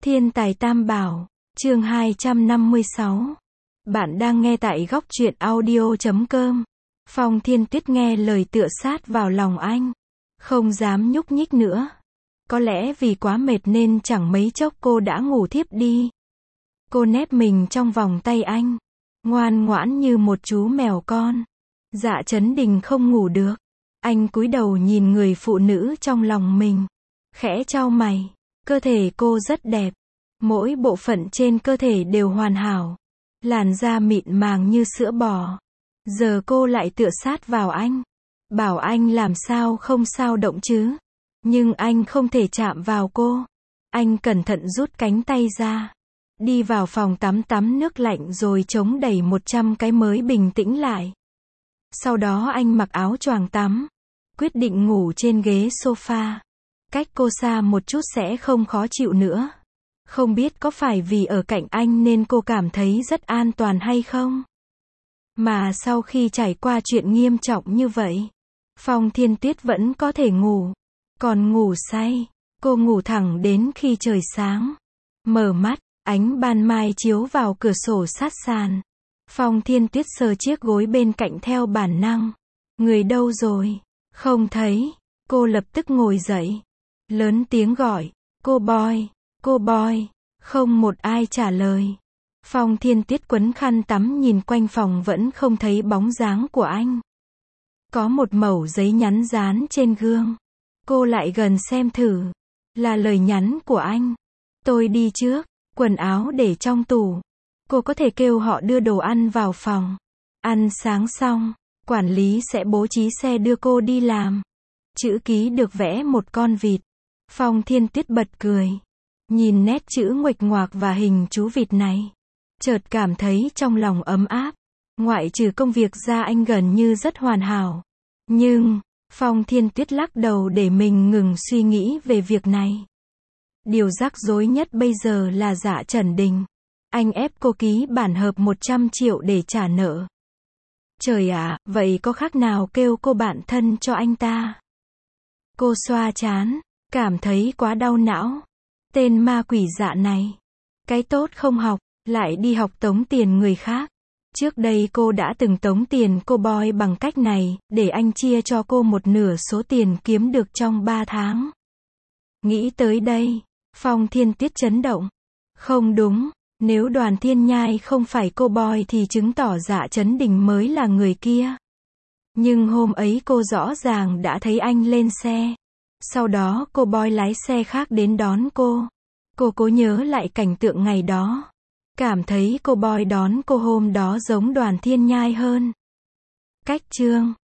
Thiên tài tam bảo, chương 256. Bạn đang nghe tại góc truyện audio.com. Phong Thiên Tuyết nghe lời tựa sát vào lòng anh, không dám nhúc nhích nữa. Có lẽ vì quá mệt nên chẳng mấy chốc cô đã ngủ thiếp đi. Cô nép mình trong vòng tay anh, ngoan ngoãn như một chú mèo con. Dạ Chấn Đình không ngủ được. Anh cúi đầu nhìn người phụ nữ trong lòng mình, khẽ chau mày. Cơ thể cô rất đẹp, mỗi bộ phận trên cơ thể đều hoàn hảo, làn da mịn màng như sữa bò. Giờ cô lại tựa sát vào anh, bảo anh làm sao không sao động chứ. Nhưng anh không thể chạm vào cô. Anh cẩn thận rút cánh tay ra, đi vào phòng tắm tắm nước lạnh rồi chống đẩy 100 cái mới bình tĩnh lại. Sau đó anh mặc áo choàng tắm, quyết định ngủ trên ghế sofa. Cách cô xa một chút sẽ không khó chịu nữa. Không biết có phải vì ở cạnh anh nên cô cảm thấy rất an toàn hay không? Mà sau khi trải qua chuyện nghiêm trọng như vậy, Phong Thiên Tuyết vẫn có thể ngủ. Còn ngủ say, cô ngủ thẳng đến khi trời sáng. Mở mắt, ánh ban mai chiếu vào cửa sổ sát sàn. Phong Thiên Tuyết sờ chiếc gối bên cạnh theo bản năng. Người đâu rồi? Không thấy. Cô lập tức ngồi dậy, lớn tiếng gọi, cô boy, cô boy. Không một ai trả lời. Phong Thiên Tuyết quấn khăn tắm nhìn quanh phòng vẫn không thấy bóng dáng của anh. Có một mẩu giấy nhắn dán trên gương. Cô lại gần xem thử. Là lời nhắn của anh. Tôi đi trước, quần áo để trong tủ. Cô có thể kêu họ đưa đồ ăn vào phòng. Ăn sáng xong, quản lý sẽ bố trí xe đưa cô đi làm. Chữ ký được vẽ một con vịt. Phong Thiên Tuyết bật cười. Nhìn nét chữ nguệch ngoạc và hình chú vịt này, chợt cảm thấy trong lòng ấm áp. Ngoại trừ công việc ra anh gần như rất hoàn hảo. Nhưng, Phong Thiên Tuyết lắc đầu để mình ngừng suy nghĩ về việc này. Điều rắc rối nhất bây giờ là Dạ Chấn Đình. Anh ép cô ký bản hợp 100 triệu để trả nợ. Trời ạ, vậy có khác nào kêu cô bạn thân cho anh ta? Cô xoa trán, cảm thấy quá đau não. Tên ma quỷ Dạ này, cái tốt không học, lại đi học tống tiền người khác. Trước đây cô đã từng tống tiền cô boy bằng cách này, để anh chia cho cô một nửa số tiền kiếm được trong 3 tháng. Nghĩ tới đây, Phong Thiên Tuyết chấn động. Không đúng, nếu Đoàn Thiên Nhai không phải cô boy thì chứng tỏ Dạ Chấn Đình mới là người kia. Nhưng hôm ấy cô rõ ràng đã thấy anh lên xe. Sau đó cô boy lái xe khác đến đón cô. Cô cố nhớ lại cảnh tượng ngày đó. Cảm thấy cô boy đón cô hôm đó giống Đoàn Thiên Nhai hơn. Cách chương